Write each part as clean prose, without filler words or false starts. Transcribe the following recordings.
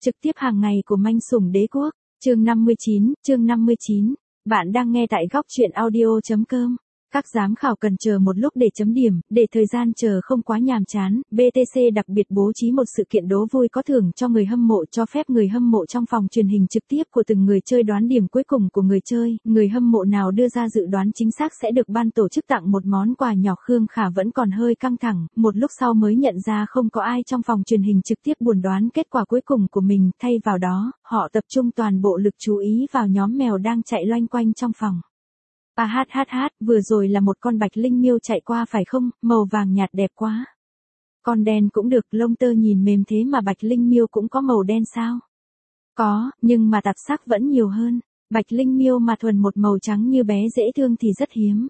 Trực tiếp hàng ngày của Manh Sủng Đế Quốc, chương 59. Bạn đang nghe tại góc truyện audio.com. Các giám khảo cần chờ một lúc để chấm điểm, để thời gian chờ không quá nhàm chán, BTC đặc biệt bố trí một sự kiện đố vui có thưởng cho người hâm mộ, cho phép người hâm mộ trong phòng truyền hình trực tiếp của từng người chơi đoán điểm cuối cùng của người chơi, người hâm mộ nào đưa ra dự đoán chính xác sẽ được ban tổ chức tặng một món quà nhỏ. Khương Khả vẫn còn hơi căng thẳng, một lúc sau mới nhận ra không có ai trong phòng truyền hình trực tiếp buồn đoán kết quả cuối cùng của mình, thay vào đó, họ tập trung toàn bộ lực chú ý vào nhóm mèo đang chạy loanh quanh trong phòng. Vừa rồi là một con bạch linh miêu chạy qua phải không, màu vàng nhạt đẹp quá. Con đen cũng được, lông tơ nhìn mềm thế mà bạch linh miêu cũng có màu đen sao? Có, nhưng mà tạp sắc vẫn nhiều hơn. Bạch linh miêu mà thuần một màu trắng như bé dễ thương thì rất hiếm.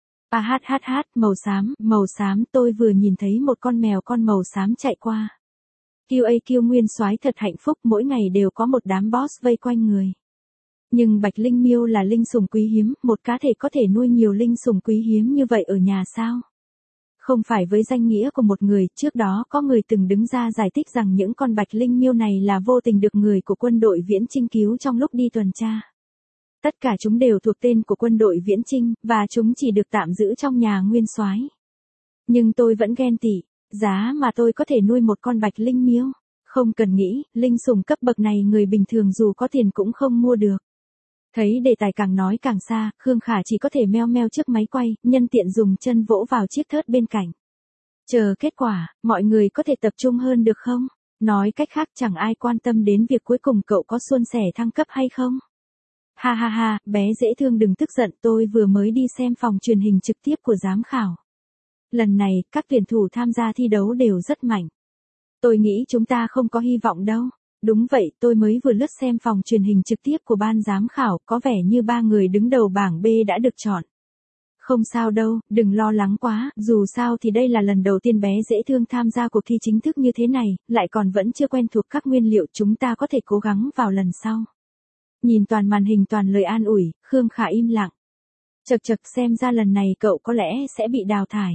Màu xám, tôi vừa nhìn thấy một con mèo con màu xám chạy qua. QAQ nguyên soái thật hạnh phúc, mỗi ngày đều có một đám boss vây quanh người. Nhưng bạch linh miêu là linh sủng quý hiếm, một cá thể có thể nuôi nhiều linh sủng quý hiếm như vậy ở nhà sao? Không phải với danh nghĩa của một người, trước đó có người từng đứng ra giải thích rằng những con bạch linh miêu này là vô tình được người của quân đội Viễn Chinh cứu trong lúc đi tuần tra. Tất cả chúng đều thuộc tên của quân đội Viễn Chinh, và chúng chỉ được tạm giữ trong nhà nguyên soái. Nhưng tôi vẫn ghen tị, giá mà tôi có thể nuôi một con bạch linh miêu. Không cần nghĩ, linh sủng cấp bậc này người bình thường dù có tiền cũng không mua được. Thấy đề tài càng nói càng xa, Khương Khả chỉ có thể meo meo trước máy quay, nhân tiện dùng chân vỗ vào chiếc thớt bên cạnh. Chờ kết quả, mọi người có thể tập trung hơn được không? Nói cách khác chẳng ai quan tâm đến việc cuối cùng cậu có suôn sẻ thăng cấp hay không? Ha, bé dễ thương đừng tức giận, tôi vừa mới đi xem phòng truyền hình trực tiếp của giám khảo. Lần này, các tuyển thủ tham gia thi đấu đều rất mạnh. Tôi nghĩ chúng ta không có hy vọng đâu. Đúng vậy, tôi mới vừa lướt xem phòng truyền hình trực tiếp của ban giám khảo, có vẻ như 3 người đứng đầu bảng B đã được chọn. Không sao đâu, đừng lo lắng quá, dù sao thì đây là lần đầu tiên bé dễ thương tham gia cuộc thi chính thức như thế này, lại còn vẫn chưa quen thuộc các nguyên liệu, chúng ta có thể cố gắng vào lần sau. Nhìn toàn màn hình toàn lời an ủi, Khương Khả im lặng. Chật xem ra lần này cậu có lẽ sẽ bị đào thải.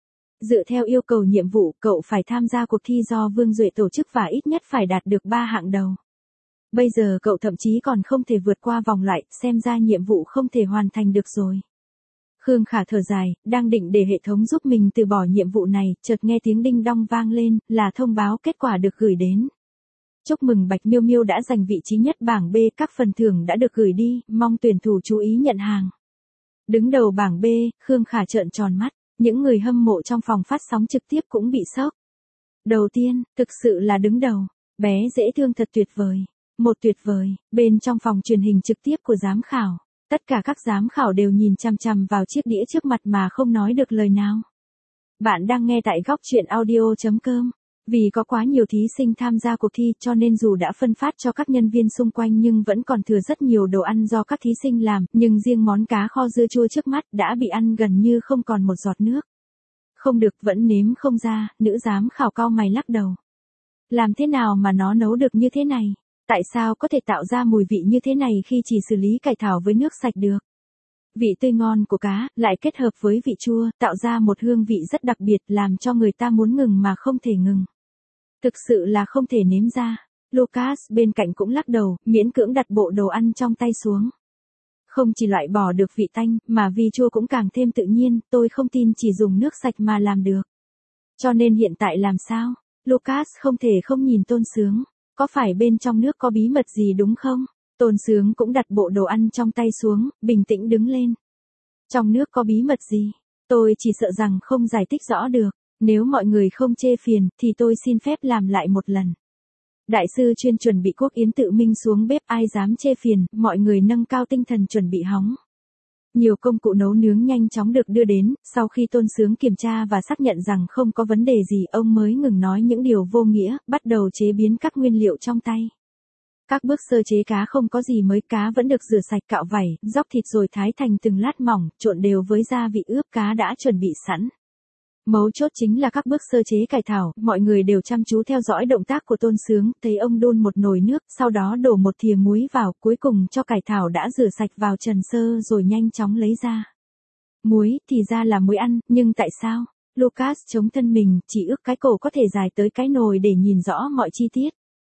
Dựa theo yêu cầu nhiệm vụ, cậu phải tham gia cuộc thi do Vương Duệ tổ chức và ít nhất phải đạt được 3 hạng đầu. Bây giờ cậu thậm chí còn không thể vượt qua vòng loại, xem ra nhiệm vụ không thể hoàn thành được rồi. Khương Khả thở dài, đang định để hệ thống giúp mình từ bỏ nhiệm vụ này, chợt nghe tiếng đinh đong vang lên, là thông báo kết quả được gửi đến. Chúc mừng Bạch Miêu Miêu đã giành vị trí nhất bảng B, các phần thưởng đã được gửi đi, mong tuyển thủ chú ý nhận hàng. Đứng đầu bảng B, Khương Khả trợn tròn mắt. Những người hâm mộ trong phòng phát sóng trực tiếp cũng bị sốc. Đầu tiên, thực sự là đứng đầu. Bé dễ thương thật tuyệt vời. Một tuyệt vời, bên trong phòng truyền hình trực tiếp của giám khảo. Tất cả các giám khảo đều nhìn chằm chằm vào chiếc đĩa trước mặt mà không nói được lời nào. Bạn đang nghe tại góc truyện audio.com. Vì có quá nhiều thí sinh tham gia cuộc thi cho nên dù đã phân phát cho các nhân viên xung quanh nhưng vẫn còn thừa rất nhiều đồ ăn do các thí sinh làm, nhưng riêng món cá kho dưa chua trước mắt đã bị ăn gần như không còn một giọt nước. Không được, vẫn nếm không ra, nữ giám khảo cau mày lắc đầu. Làm thế nào mà nó nấu được như thế này? Tại sao có thể tạo ra mùi vị như thế này khi chỉ xử lý cải thảo với nước sạch được? Vị tươi ngon của cá, lại kết hợp với vị chua, tạo ra một hương vị rất đặc biệt làm cho người ta muốn ngừng mà không thể ngừng. Thực sự là không thể nếm ra. Lucas bên cạnh cũng lắc đầu, miễn cưỡng đặt bộ đồ ăn trong tay xuống. Không chỉ loại bỏ được vị tanh, mà vị chua cũng càng thêm tự nhiên, tôi không tin chỉ dùng nước sạch mà làm được. Cho nên hiện tại làm sao? Lucas không thể không nhìn Tôn Sướng. Có phải bên trong nước có bí mật gì đúng không? Tôn Sướng cũng đặt bộ đồ ăn trong tay xuống, bình tĩnh đứng lên. Trong nước có bí mật gì? Tôi chỉ sợ rằng không giải thích rõ được. Nếu mọi người không chê phiền, thì tôi xin phép làm lại một lần. Đại sư chuyên chuẩn bị Quốc Yến tự mình xuống bếp, ai dám chê phiền, mọi người nâng cao tinh thần chuẩn bị hóng. Nhiều công cụ nấu nướng nhanh chóng được đưa đến, sau khi Tôn Sướng kiểm tra và xác nhận rằng không có vấn đề gì, ông mới ngừng nói những điều vô nghĩa, bắt đầu chế biến các nguyên liệu trong tay. Các bước sơ chế cá không có gì mới, cá vẫn được rửa sạch, cạo vảy, róc thịt rồi thái thành từng lát mỏng, trộn đều với gia vị ướp cá đã chuẩn bị sẵn. Mấu chốt chính là các bước sơ chế cải thảo, mọi người đều chăm chú theo dõi động tác của Tôn Sướng, thấy ông đun một nồi nước, sau đó đổ một thìa muối vào, cuối cùng cho cải thảo đã rửa sạch vào trần sơ rồi nhanh chóng lấy ra. Muối, thì ra là muối ăn, nhưng tại sao? Lucas chống thân mình, chỉ ước cái cổ có thể dài tới cái nồi để nhìn rõ mọi chi tiết.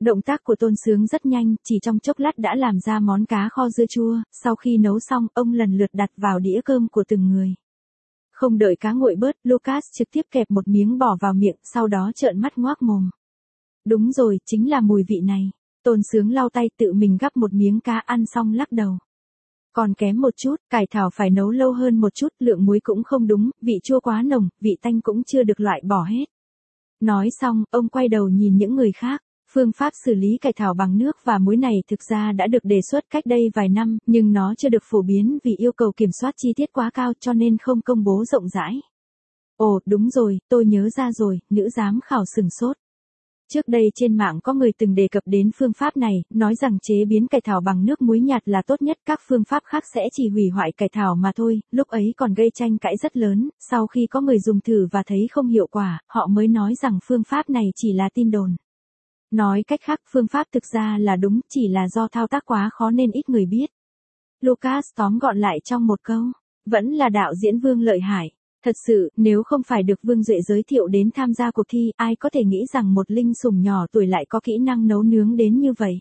Động tác của Tôn Sướng rất nhanh, chỉ trong chốc lát đã làm ra món cá kho dưa chua, sau khi nấu xong, ông lần lượt đặt vào đĩa cơm của từng người. Không đợi cá nguội bớt, Lucas trực tiếp kẹp một miếng bỏ vào miệng, sau đó trợn mắt ngoác mồm. Đúng rồi, chính là mùi vị này. Tôn Sướng lau tay tự mình gắp một miếng cá ăn xong lắc đầu. Còn kém một chút, cải thảo phải nấu lâu hơn một chút, lượng muối cũng không đúng, vị chua quá nồng, vị tanh cũng chưa được loại bỏ hết. Nói xong, ông quay đầu nhìn những người khác. Phương pháp xử lý cải thảo bằng nước và muối này thực ra đã được đề xuất cách đây vài năm, nhưng nó chưa được phổ biến vì yêu cầu kiểm soát chi tiết quá cao cho nên không công bố rộng rãi. Ồ, đúng rồi, tôi nhớ ra rồi, nữ giám khảo sửng sốt. Trước đây trên mạng có người từng đề cập đến phương pháp này, nói rằng chế biến cải thảo bằng nước muối nhạt là tốt nhất, các phương pháp khác sẽ chỉ hủy hoại cải thảo mà thôi, lúc ấy còn gây tranh cãi rất lớn, sau khi có người dùng thử và thấy không hiệu quả, họ mới nói rằng phương pháp này chỉ là tin đồn. Nói cách khác, phương pháp thực ra là đúng, chỉ là do thao tác quá khó nên ít người biết. Lucas tóm gọn lại trong một câu, vẫn là đạo diễn Vương lợi hại. Thật sự, nếu không phải được Vương Duệ giới thiệu đến tham gia cuộc thi, ai có thể nghĩ rằng một linh sủng nhỏ tuổi lại có kỹ năng nấu nướng đến như vậy.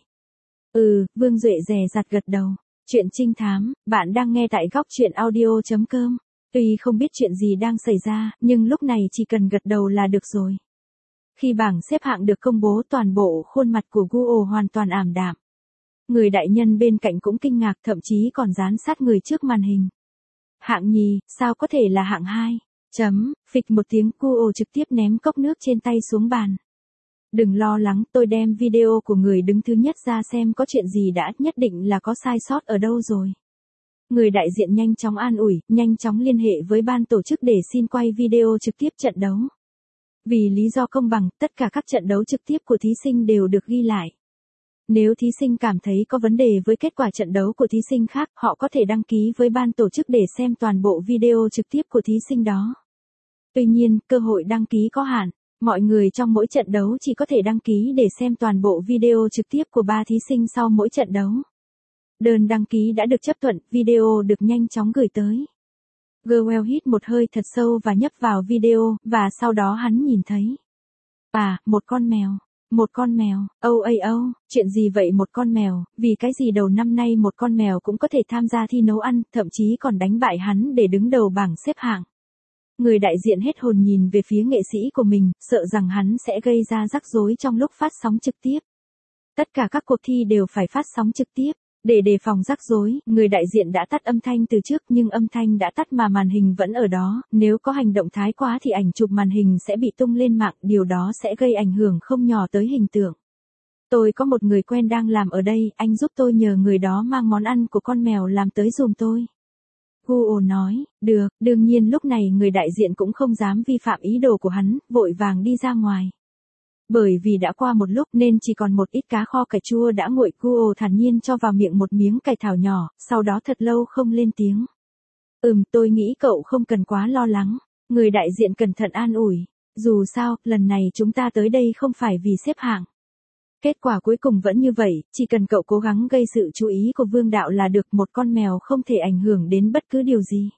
Vương Duệ dè dặt gật đầu. Chuyện trinh thám, bạn đang nghe tại góc truyện audio.com. Tuy không biết chuyện gì đang xảy ra, nhưng lúc này chỉ cần gật đầu là được rồi. Khi bảng xếp hạng được công bố, toàn bộ khuôn mặt của Guo hoàn toàn ảm đạm. Người đại nhân bên cạnh cũng kinh ngạc, thậm chí còn dán sát người trước màn hình. Hạng nhì, sao có thể là hạng hai? Phịch một tiếng, Guo trực tiếp ném cốc nước trên tay xuống bàn. Đừng lo lắng, tôi đem video của người đứng thứ nhất ra xem có chuyện gì đã, nhất định là có sai sót ở đâu rồi. Người đại diện nhanh chóng an ủi, nhanh chóng liên hệ với ban tổ chức để xin quay video trực tiếp trận đấu. Vì lý do công bằng, tất cả các trận đấu trực tiếp của thí sinh đều được ghi lại. Nếu thí sinh cảm thấy có vấn đề với kết quả trận đấu của thí sinh khác, họ có thể đăng ký với ban tổ chức để xem toàn bộ video trực tiếp của thí sinh đó. Tuy nhiên, cơ hội đăng ký có hạn. Mọi người trong mỗi trận đấu chỉ có thể đăng ký để xem toàn bộ video trực tiếp của 3 thí sinh sau mỗi trận đấu. Đơn đăng ký đã được chấp thuận, video được nhanh chóng gửi tới. Gewell hít một hơi thật sâu và nhấp vào video, và sau đó hắn nhìn thấy. Một con mèo. Một con mèo, chuyện gì vậy một con mèo, vì cái gì đầu năm nay một con mèo cũng có thể tham gia thi nấu ăn, thậm chí còn đánh bại hắn để đứng đầu bảng xếp hạng. Người đại diện hết hồn nhìn về phía nghệ sĩ của mình, sợ rằng hắn sẽ gây ra rắc rối trong lúc phát sóng trực tiếp. Tất cả các cuộc thi đều phải phát sóng trực tiếp. Để đề phòng rắc rối, người đại diện đã tắt âm thanh từ trước, nhưng âm thanh đã tắt mà màn hình vẫn ở đó, nếu có hành động thái quá thì ảnh chụp màn hình sẽ bị tung lên mạng, điều đó sẽ gây ảnh hưởng không nhỏ tới hình tượng. Tôi có một người quen đang làm ở đây, anh giúp tôi nhờ người đó mang món ăn của con mèo làm tới giùm tôi. Guo nói, được, đương nhiên lúc này người đại diện cũng không dám vi phạm ý đồ của hắn, vội vàng đi ra ngoài. Bởi vì đã qua một lúc nên chỉ còn một ít cá kho cải chua đã nguội, Guo thản nhiên cho vào miệng một miếng cải thảo nhỏ, sau đó thật lâu không lên tiếng. Tôi nghĩ cậu không cần quá lo lắng. Người đại diện cẩn thận an ủi. Dù sao, lần này chúng ta tới đây không phải vì xếp hạng. Kết quả cuối cùng vẫn như vậy, chỉ cần cậu cố gắng gây sự chú ý của Vương đạo là được, một con mèo không thể ảnh hưởng đến bất cứ điều gì.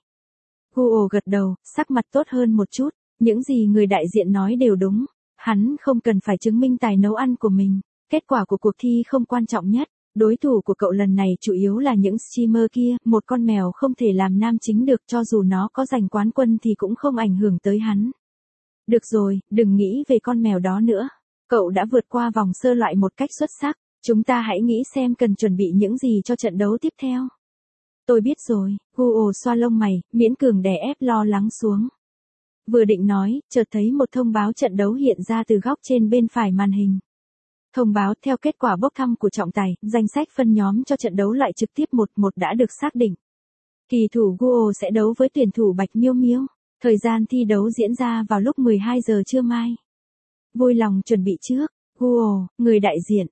Guo gật đầu, sắc mặt tốt hơn một chút, những gì người đại diện nói đều đúng. Hắn không cần phải chứng minh tài nấu ăn của mình, kết quả của cuộc thi không quan trọng nhất, đối thủ của cậu lần này chủ yếu là những streamer kia, một con mèo không thể làm nam chính được, cho dù nó có giành quán quân thì cũng không ảnh hưởng tới hắn. Được rồi, đừng nghĩ về con mèo đó nữa, cậu đã vượt qua vòng sơ loại một cách xuất sắc, chúng ta hãy nghĩ xem cần chuẩn bị những gì cho trận đấu tiếp theo. Tôi biết rồi, Guo xoa lông mày, miễn cường đè ép lo lắng xuống. Vừa định nói, chợt thấy một thông báo trận đấu hiện ra từ góc trên bên phải màn hình. Thông báo theo kết quả bốc thăm của trọng tài, danh sách phân nhóm cho trận đấu loại trực tiếp 1-1 đã được xác định. Kỳ thủ Guo sẽ đấu với tuyển thủ Bạch Miêu Miêu. Thời gian thi đấu diễn ra vào lúc 12 giờ trưa mai. Vui lòng chuẩn bị trước. Guo, người đại diện,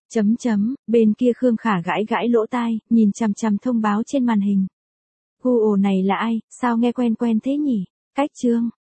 bên kia Khương Khả gãi gãi lỗ tai, nhìn chằm chằm thông báo trên màn hình. Guo này là ai, sao nghe quen quen thế nhỉ? Cách chương.